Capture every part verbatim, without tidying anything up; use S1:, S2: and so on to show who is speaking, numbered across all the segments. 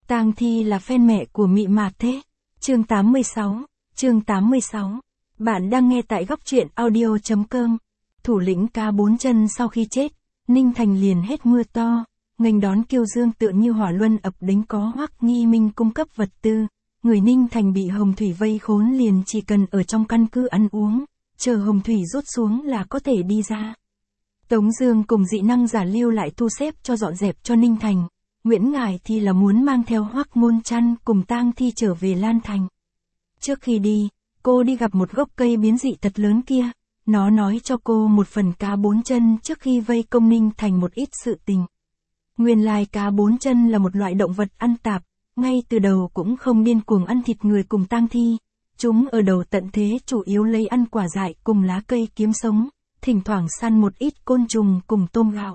S1: Tang Thi là fan mẹ của Mị Mạt thế. Chương tám mươi sáu, chương tám mươi sáu. Bạn đang nghe tại góc truyện audio chấm com. Thủ lĩnh cá bốn chân sau khi chết, Ninh Thành liền hết mưa to, nghênh đón kiêu dương tựa như hỏa luân ập đến, có Hoắc Nghi Minh cung cấp vật tư. Người Ninh Thành bị Hồng Thủy vây khốn liền chỉ cần ở trong căn cứ ăn uống, chờ Hồng Thủy rút xuống là có thể đi ra. Tống Dương cùng dị năng giả lưu lại thu xếp cho dọn dẹp cho Ninh Thành. Nguyễn Ngải thì là muốn mang theo Hoắc Ngôn Trăn cùng Tang Thi trở về Lan Thành. Trước khi đi, cô đi gặp một gốc cây biến dị thật lớn kia. Nó nói cho cô một phần cá bốn chân trước khi vây công Ninh Thành một ít sự tình. Nguyên lai cá bốn chân là một loại động vật ăn tạp, ngay từ đầu cũng không điên cuồng ăn thịt người cùng tang thi. Chúng ở đầu tận thế chủ yếu lấy ăn quả dại cùng lá cây kiếm sống, thỉnh thoảng săn một ít côn trùng cùng tôm gạo.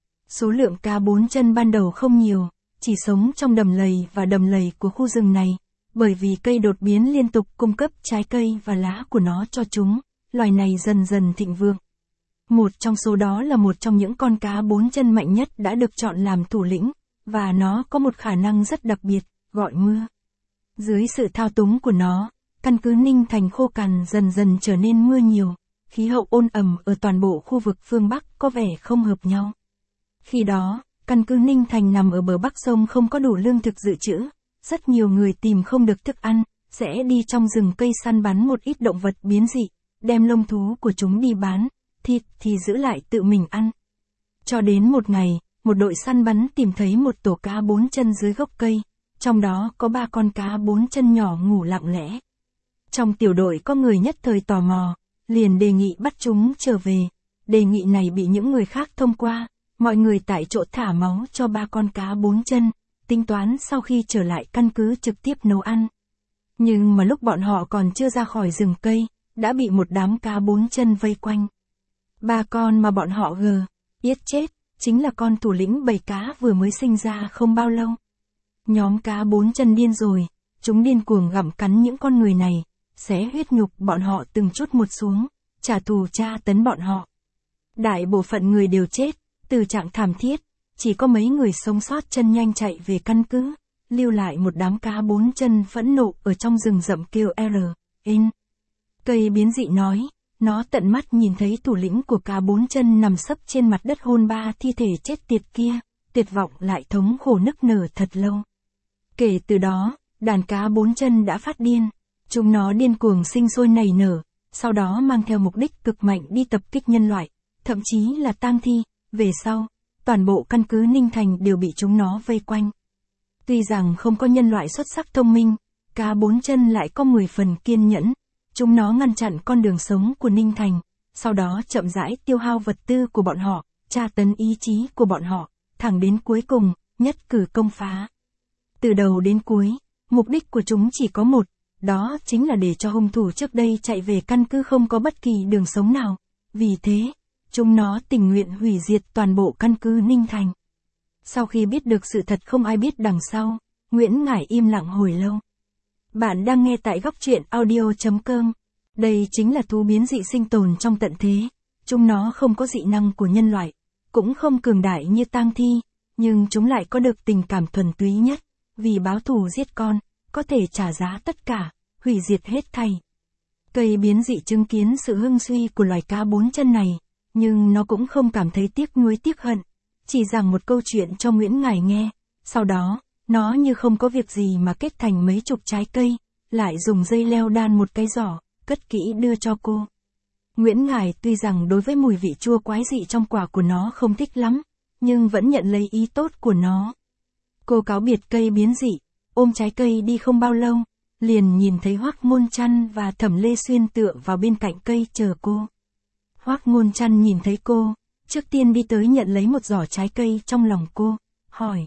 S1: Số lượng cá bốn chân ban đầu không nhiều, chỉ sống trong đầm lầy và đầm lầy của khu rừng này, bởi vì cây đột biến liên tục cung cấp trái cây và lá của nó cho chúng, loài này dần dần thịnh vượng. Một trong số đó là một trong những con cá bốn chân mạnh nhất đã được chọn làm thủ lĩnh, và nó có một khả năng rất đặc biệt, gọi mưa. Dưới sự thao túng của nó, căn cứ Ninh Thành khô cằn dần dần trở nên mưa nhiều, khí hậu ôn ẩm ở toàn bộ khu vực phương Bắc có vẻ không hợp nhau. Khi đó, căn cứ Ninh Thành nằm ở bờ bắc sông không có đủ lương thực dự trữ, rất nhiều người tìm không được thức ăn, sẽ đi trong rừng cây săn bắn một ít động vật biến dị, đem lông thú của chúng đi bán, thịt thì giữ lại tự mình ăn. Cho đến một ngày, một đội săn bắn tìm thấy một tổ cá bốn chân dưới gốc cây, trong đó có ba con cá bốn chân nhỏ ngủ lặng lẽ. Trong tiểu đội có người nhất thời tò mò, liền đề nghị bắt chúng trở về. Đề nghị này bị những người khác thông qua, mọi người tại chỗ thả máu cho ba con cá bốn chân, tính toán sau khi trở lại căn cứ trực tiếp nấu ăn. Nhưng mà lúc bọn họ còn chưa ra khỏi rừng cây, đã bị một đám cá bốn chân vây quanh. Ba con mà bọn họ gờ, yết chết, chính là con thủ lĩnh bầy cá vừa mới sinh ra không bao lâu. Nhóm cá bốn chân điên rồi, chúng điên cuồng gặm cắn những con người này, xé huyết nhục bọn họ từng chút một xuống, trả thù tra tấn bọn họ. Đại bộ phận người đều chết, từ trạng thảm thiết, chỉ có mấy người sống sót chân nhanh chạy về căn cứ, lưu lại một đám cá bốn chân phẫn nộ ở trong rừng rậm kêu R, in. Cây biến dị nói, nó tận mắt nhìn thấy thủ lĩnh của cá bốn chân nằm sấp trên mặt đất hôn ba thi thể chết tiệt kia, tuyệt vọng lại thống khổ nức nở thật lâu. Kể từ đó, đàn cá bốn chân đã phát điên, chúng nó điên cuồng sinh sôi nảy nở, sau đó mang theo mục đích cực mạnh đi tập kích nhân loại, thậm chí là tang thi. Về sau, toàn bộ căn cứ Ninh Thành đều bị chúng nó vây quanh. Tuy rằng không có nhân loại xuất sắc thông minh, cá bốn chân lại có mười phần kiên nhẫn. Chúng nó ngăn chặn con đường sống của Ninh Thành, sau đó chậm rãi tiêu hao vật tư của bọn họ, tra tấn ý chí của bọn họ, thẳng đến cuối cùng, nhất cử công phá. Từ đầu đến cuối, mục đích của chúng chỉ có một, đó chính là để cho hung thủ trước đây chạy về căn cứ không có bất kỳ đường sống nào. Vì thế, chúng nó tình nguyện hủy diệt toàn bộ căn cứ Ninh Thành. Sau khi biết được sự thật không ai biết đằng sau, Nguyễn Ngải im lặng hồi lâu. Bạn đang nghe tại góc truyện audio chấm com. Đây chính là thú biến dị sinh tồn trong tận thế. Chúng nó không có dị năng của nhân loại, cũng không cường đại như tang thi, nhưng chúng lại có được tình cảm thuần túy nhất. Vì báo thù giết con, có thể trả giá tất cả, hủy diệt hết thảy. Cây biến dị chứng kiến sự hưng suy của loài cá bốn chân này, nhưng nó cũng không cảm thấy tiếc nuối tiếc hận, chỉ giảng một câu chuyện cho Nguyễn Ngải nghe. Sau đó, nó như không có việc gì mà kết thành mấy chục trái cây, lại dùng dây leo đan một cái giỏ, cất kỹ đưa cho cô. Nguyễn Ngải tuy rằng đối với mùi vị chua quái dị trong quả của nó không thích lắm, nhưng vẫn nhận lấy ý tốt của nó. Cô cáo biệt cây biến dị, ôm trái cây đi không bao lâu, liền nhìn thấy Hoắc Ngôn Trăn và Thẩm Lê Xuyên tựa vào bên cạnh cây chờ cô. Hoắc Ngôn Trăn nhìn thấy cô, trước tiên đi tới nhận lấy một giỏ trái cây trong lòng cô, hỏi.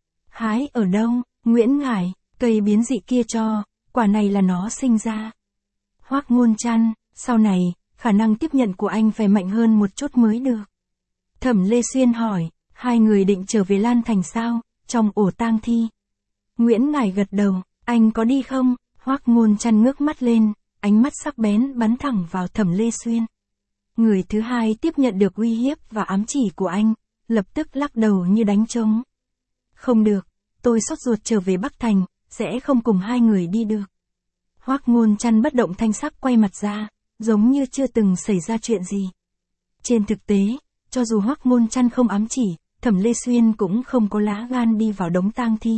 S1: Hái ở đâu? Nguyễn Ngải, cây biến dị kia cho, quả này là nó sinh ra. Hoắc Ngôn Trăn, sau này, khả năng tiếp nhận của anh phải mạnh hơn một chút mới được. Thẩm Lê Xuyên hỏi, hai người định trở về Lan Thành sao, trong ổ tang thi? Nguyễn Ngải gật đầu, anh có đi không? Hoắc Ngôn Trăn ngước mắt lên, ánh mắt sắc bén bắn thẳng vào Thẩm Lê Xuyên. Người thứ hai tiếp nhận được uy hiếp và ám chỉ của anh, lập tức lắc đầu như đánh trống. Không được, tôi sốt ruột trở về Bắc Thành, sẽ không cùng hai người đi được. Hoắc Ngôn Trăn bất động thanh sắc quay mặt ra, giống như chưa từng xảy ra chuyện gì. Trên thực tế, cho dù Hoắc Ngôn Trăn không ám chỉ, Thẩm Lê Xuyên cũng không có lá gan đi vào đống tang thi.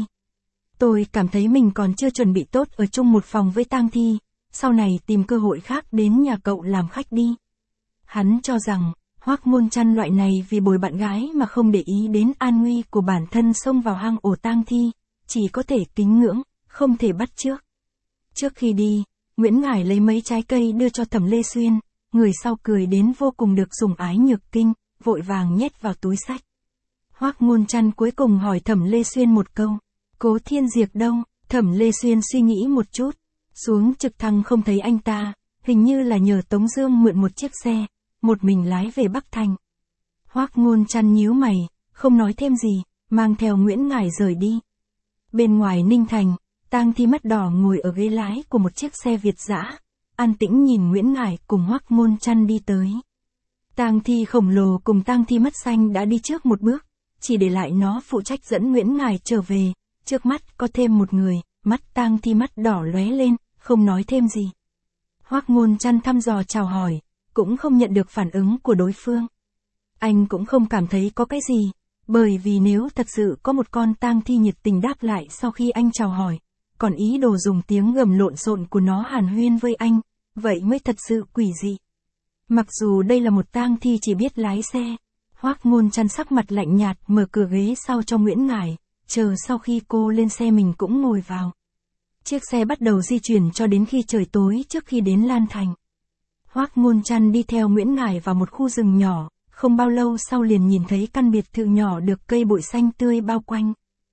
S1: Tôi cảm thấy mình còn chưa chuẩn bị tốt ở chung một phòng với tang thi, sau này tìm cơ hội khác đến nhà cậu làm khách đi. Hắn cho rằng, Hoắc Ngôn Trăn loại này vì bồi bạn gái mà không để ý đến an nguy của bản thân xông vào hang ổ tang thi, chỉ có thể kính ngưỡng, không thể bắt chước. Trước khi đi, Nguyễn Ngải lấy mấy trái cây đưa cho Thẩm Lê Xuyên, người sau cười đến vô cùng được sủng ái nhược kinh, vội vàng nhét vào túi xách. Hoắc Ngôn Trăn cuối cùng hỏi Thẩm Lê Xuyên một câu, Cố Thiên Diệp đâu? Thẩm Lê Xuyên suy nghĩ một chút, xuống trực thăng không thấy anh ta, hình như là nhờ Tống Dương mượn một chiếc xe, một mình lái về Bắc Thành. Hoắc Ngôn Trăn nhíu mày, không nói thêm gì, mang theo Nguyễn Ngải rời đi. Bên ngoài Ninh Thành, tang thi mắt đỏ ngồi ở ghế lái của một chiếc xe Việt dã, an tĩnh nhìn Nguyễn Ngải cùng Hoắc Ngôn Trăn đi tới. Tang thi khổng lồ cùng tang thi mắt xanh đã đi trước một bước, chỉ để lại nó phụ trách dẫn Nguyễn Ngải trở về. Trước mắt có thêm một người, mắt tang thi mắt đỏ lóe lên, không nói thêm gì. Hoắc Ngôn Trăn thăm dò chào hỏi, cũng không nhận được phản ứng của đối phương. Anh cũng không cảm thấy có cái gì, bởi vì nếu thật sự có một con tang thi nhiệt tình đáp lại sau khi anh chào hỏi, còn ý đồ dùng tiếng gầm lộn xộn của nó hàn huyên với anh, vậy mới thật sự quỷ dị. Mặc dù đây là một tang thi chỉ biết lái xe, Hoắc Ngôn Trăn sắc mặt lạnh nhạt mở cửa ghế sau cho Nguyễn Ngải, chờ sau khi cô lên xe mình cũng ngồi vào. Chiếc xe bắt đầu di chuyển cho đến khi trời tối trước khi đến Lan Thành. Hoắc Ngôn Trăn đi theo Nguyễn Ngải vào một khu rừng nhỏ, không bao lâu sau liền nhìn thấy căn biệt thự nhỏ được cây bụi xanh tươi bao quanh.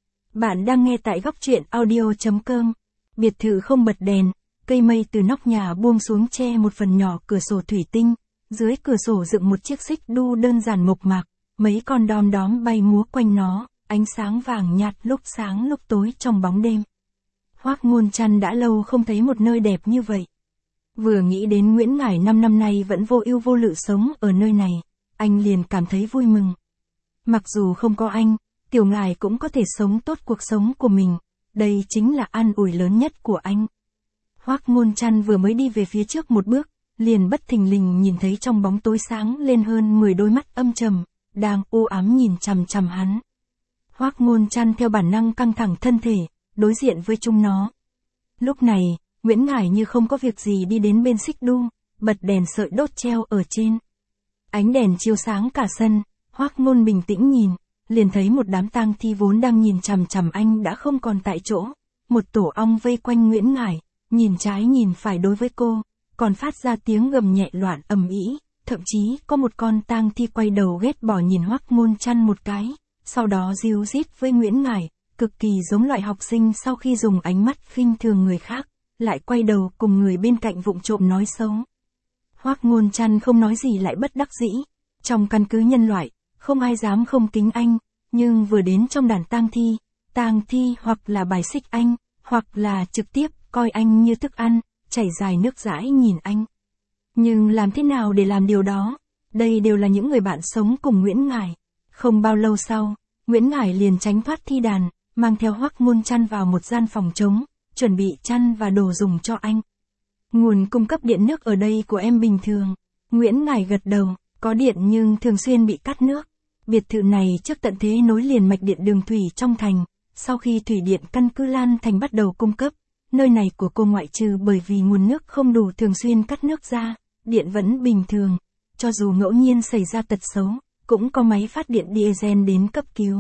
S1: Bạn đang nghe tại góc truyện audio chấm com. Biệt thự không bật đèn, cây mây từ nóc nhà buông xuống che một phần nhỏ cửa sổ thủy tinh, dưới cửa sổ dựng một chiếc xích đu đơn giản mộc mạc, mấy con đom đóm bay múa quanh nó, ánh sáng vàng nhạt lúc sáng lúc tối trong bóng đêm. Hoắc Ngôn Trăn đã lâu không thấy một nơi đẹp như vậy. Vừa nghĩ đến Nguyễn Ngải năm năm nay vẫn vô ưu vô lự sống ở nơi này, anh liền cảm thấy vui mừng. Mặc dù không có anh, Tiểu Ngải cũng có thể sống tốt cuộc sống của mình, đây chính là an ủi lớn nhất của anh. Hoắc Ngôn Trăn vừa mới đi về phía trước một bước, liền bất thình lình nhìn thấy trong bóng tối sáng lên hơn mười đôi mắt âm trầm, đang u ám nhìn chằm chằm hắn. Hoắc Ngôn Trăn theo bản năng căng thẳng thân thể, đối diện với chúng nó. Lúc này, Nguyễn Ngải như không có việc gì đi đến bên xích đu, bật đèn sợi đốt treo ở trên. Ánh đèn chiếu sáng cả sân, Hoắc Ngôn bình tĩnh nhìn, liền thấy một đám tang thi vốn đang nhìn chằm chằm anh đã không còn tại chỗ, một tổ ong vây quanh Nguyễn Ngải, nhìn trái nhìn phải đối với cô, còn phát ra tiếng gầm nhẹ loạn ầm ĩ, thậm chí có một con tang thi quay đầu ghét bỏ nhìn Hoắc Ngôn Trăn một cái, sau đó ríu rít với Nguyễn Ngải, cực kỳ giống loại học sinh sau khi dùng ánh mắt khinh thường người khác, lại quay đầu cùng người bên cạnh vụng trộm nói xấu. Hoắc Ngôn Trăn không nói gì lại bất đắc dĩ, trong căn cứ nhân loại, không ai dám không kính anh, nhưng vừa đến trong đàn tang thi, tang thi hoặc là bài xích anh, hoặc là trực tiếp coi anh như thức ăn, chảy dài nước dãi nhìn anh. Nhưng làm thế nào để làm điều đó? Đây đều là những người bạn sống cùng Nguyễn Ngải. Không bao lâu sau, Nguyễn Ngải liền tránh thoát thi đàn, mang theo Hoắc Ngôn Trăn vào một gian phòng trống, chuẩn bị chăn và đồ dùng cho anh. Nguồn cung cấp điện nước ở đây của em bình thường. Nguyễn Ngải gật đầu, có điện nhưng thường xuyên bị cắt nước. Biệt thự này trước tận thế nối liền mạch điện đường thủy trong thành, sau khi thủy điện căn cứ Lan Thành bắt đầu cung cấp, nơi này của cô ngoại trừ bởi vì nguồn nước không đủ thường xuyên cắt nước ra, điện vẫn bình thường, cho dù ngẫu nhiên xảy ra tật xấu, cũng có máy phát điện diesel đến cấp cứu.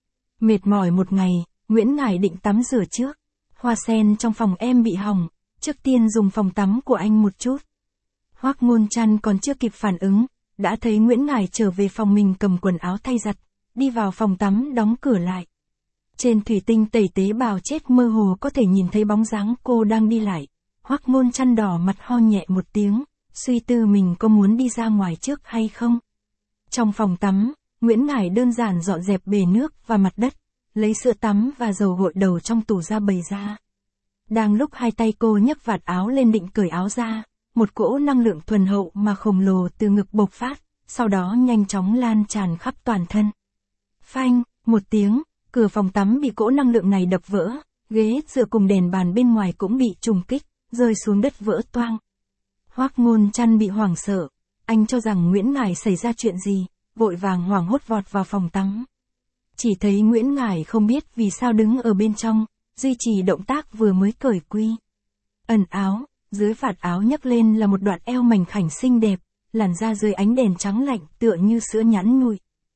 S1: Mệt mỏi một ngày, Nguyễn Ngải định tắm rửa trước. Hoa sen trong phòng em bị hỏng, trước tiên dùng phòng tắm của anh một chút. Hoắc Ngôn Trăn còn chưa kịp phản ứng, đã thấy Nguyễn Ngải trở về phòng mình cầm quần áo thay giặt, đi vào phòng tắm đóng cửa lại. Trên thủy tinh tẩy tế bào chết mơ hồ có thể nhìn thấy bóng dáng cô đang đi lại. Hoắc Ngôn Trăn đỏ mặt ho nhẹ một tiếng, suy tư mình có muốn đi ra ngoài trước hay không. Trong phòng tắm, Nguyễn Ngải đơn giản dọn dẹp bể nước và mặt đất, lấy sữa tắm và dầu gội đầu trong tủ ra bày ra. Đang lúc hai tay cô nhấc vạt áo lên định cởi áo ra, một cỗ năng lượng thuần hậu mà khổng lồ từ ngực bộc phát, sau đó nhanh chóng lan tràn khắp toàn thân. Phanh, một tiếng, cửa phòng tắm bị cỗ năng lượng này đập vỡ, ghế dựa cùng đèn bàn bên ngoài cũng bị trùng kích, rơi xuống đất vỡ toang. Hoắc Ngôn Trăn bị hoảng sợ, anh cho rằng Nguyễn Ngải xảy ra chuyện gì, vội vàng hoảng hốt vọt vào phòng tắm. Chỉ thấy Nguyễn Ngải không biết vì sao đứng ở bên trong, duy trì động tác vừa mới cởi quy. Ẩn áo, dưới vạt áo nhấc lên là một đoạn eo mảnh khảnh xinh đẹp, làn da dưới ánh đèn trắng lạnh tựa như sữa nhẵn nhụi.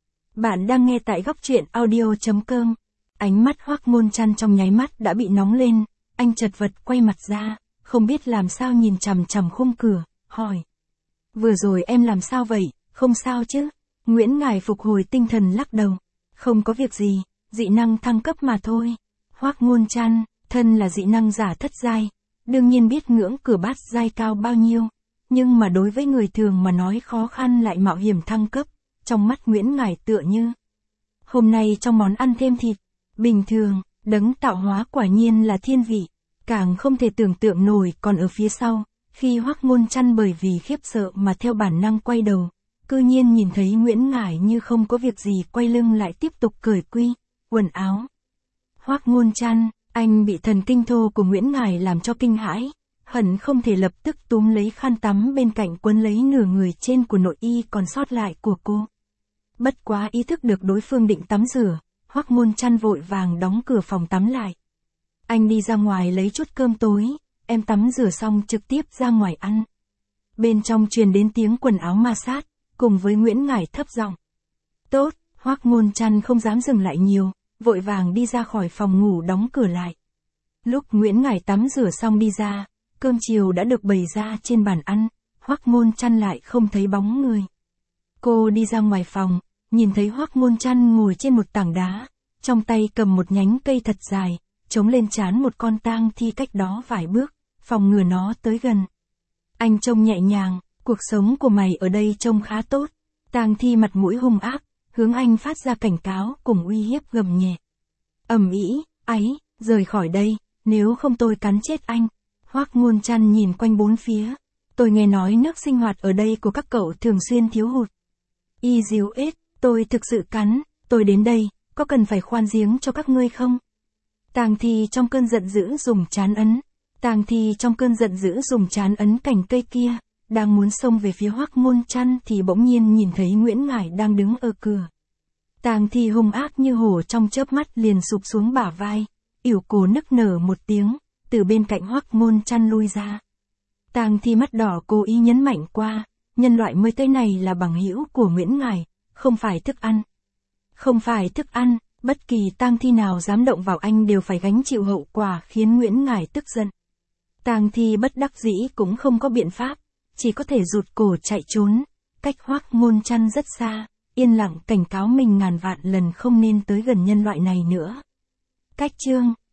S1: Bạn đang nghe tại góc truyện audio chấm com. Ánh mắt Hoắc Ngôn Trăn trong nháy mắt đã bị nóng lên, anh chật vật quay mặt ra, không biết làm sao nhìn chằm chằm khung cửa, hỏi. Vừa rồi em làm sao vậy, không sao chứ? Nguyễn Ngải phục hồi tinh thần lắc đầu. Không có việc gì, dị năng thăng cấp mà thôi. Hoắc Ngôn Trăn, thân là dị năng giả thất giai, đương nhiên biết ngưỡng cửa bát giai cao bao nhiêu, nhưng mà đối với người thường mà nói khó khăn lại mạo hiểm thăng cấp, trong mắt Nguyễn Ngải tựa như. Hôm nay trong món ăn thêm thịt, bình thường, đấng tạo hóa quả nhiên là thiên vị, càng không thể tưởng tượng nổi còn ở phía sau, khi Hoắc Ngôn Trăn bởi vì khiếp sợ mà theo bản năng quay đầu, cư nhiên nhìn thấy Nguyễn Ngải như không có việc gì quay lưng lại tiếp tục cởi quy, quần áo. Hoắc Ngôn Trăn, anh bị thần kinh thô của Nguyễn Ngải làm cho kinh hãi, hận không thể lập tức túm lấy khăn tắm bên cạnh quấn lấy nửa người trên của nội y còn sót lại của cô. Bất quá ý thức được đối phương định tắm rửa, Hoắc Ngôn Trăn vội vàng đóng cửa phòng tắm lại. Anh đi ra ngoài lấy chút cơm tối, em tắm rửa xong trực tiếp ra ngoài ăn. Bên trong truyền đến tiếng quần áo ma sát, cùng với Nguyễn Ngải thấp giọng. Tốt, Hoắc Ngôn Trăn không dám dừng lại nhiều, vội vàng đi ra khỏi phòng ngủ đóng cửa lại. Lúc Nguyễn Ngải tắm rửa xong đi ra, cơm chiều đã được bày ra trên bàn ăn, Hoắc Ngôn Trăn lại không thấy bóng người. Cô đi ra ngoài phòng, nhìn thấy Hoắc Ngôn Trăn ngồi trên một tảng đá, trong tay cầm một nhánh cây thật dài, chống lên trán một con tang thi cách đó vài bước, phòng ngừa nó tới gần. Anh trông nhẹ nhàng, cuộc sống của mày ở đây trông khá tốt. Tang thi mặt mũi hung ác, hướng anh phát ra cảnh cáo cùng uy hiếp gầm nhẹ. Ầm ĩ, ấy, rời khỏi đây, nếu không tôi cắn chết anh. Hoắc Ngôn Trăn nhìn quanh bốn phía. Tôi nghe nói nước sinh hoạt ở đây của các cậu thường xuyên thiếu hụt. Y díu ết, tôi thực sự cắn, tôi đến đây, có cần phải khoan giếng cho các ngươi không? Tang thi trong cơn giận dữ dùng trán ấn. Tang thi trong cơn giận dữ dùng trán ấn cành cây kia, đang muốn xông về phía Hoắc Ngôn Trăn thì bỗng nhiên nhìn thấy Nguyễn Ngải đang đứng ở cửa. Tang thi hung ác như hổ trong chớp mắt liền sụp xuống bả vai, yểu cổ nức nở một tiếng, từ bên cạnh Hoắc Ngôn Trăn lui ra. Tang thi mắt đỏ cố ý nhấn mạnh qua, nhân loại mới tới này là bằng hữu của Nguyễn Ngải, không phải thức ăn. Không phải thức ăn, bất kỳ tang thi nào dám động vào anh đều phải gánh chịu hậu quả, khiến Nguyễn Ngải tức giận. Tang thi bất đắc dĩ cũng không có biện pháp, chỉ có thể rụt cổ chạy trốn, cách Hoắc Ngôn Trăn rất xa, yên lặng cảnh cáo mình ngàn vạn lần không nên tới gần nhân loại này nữa. Cách chương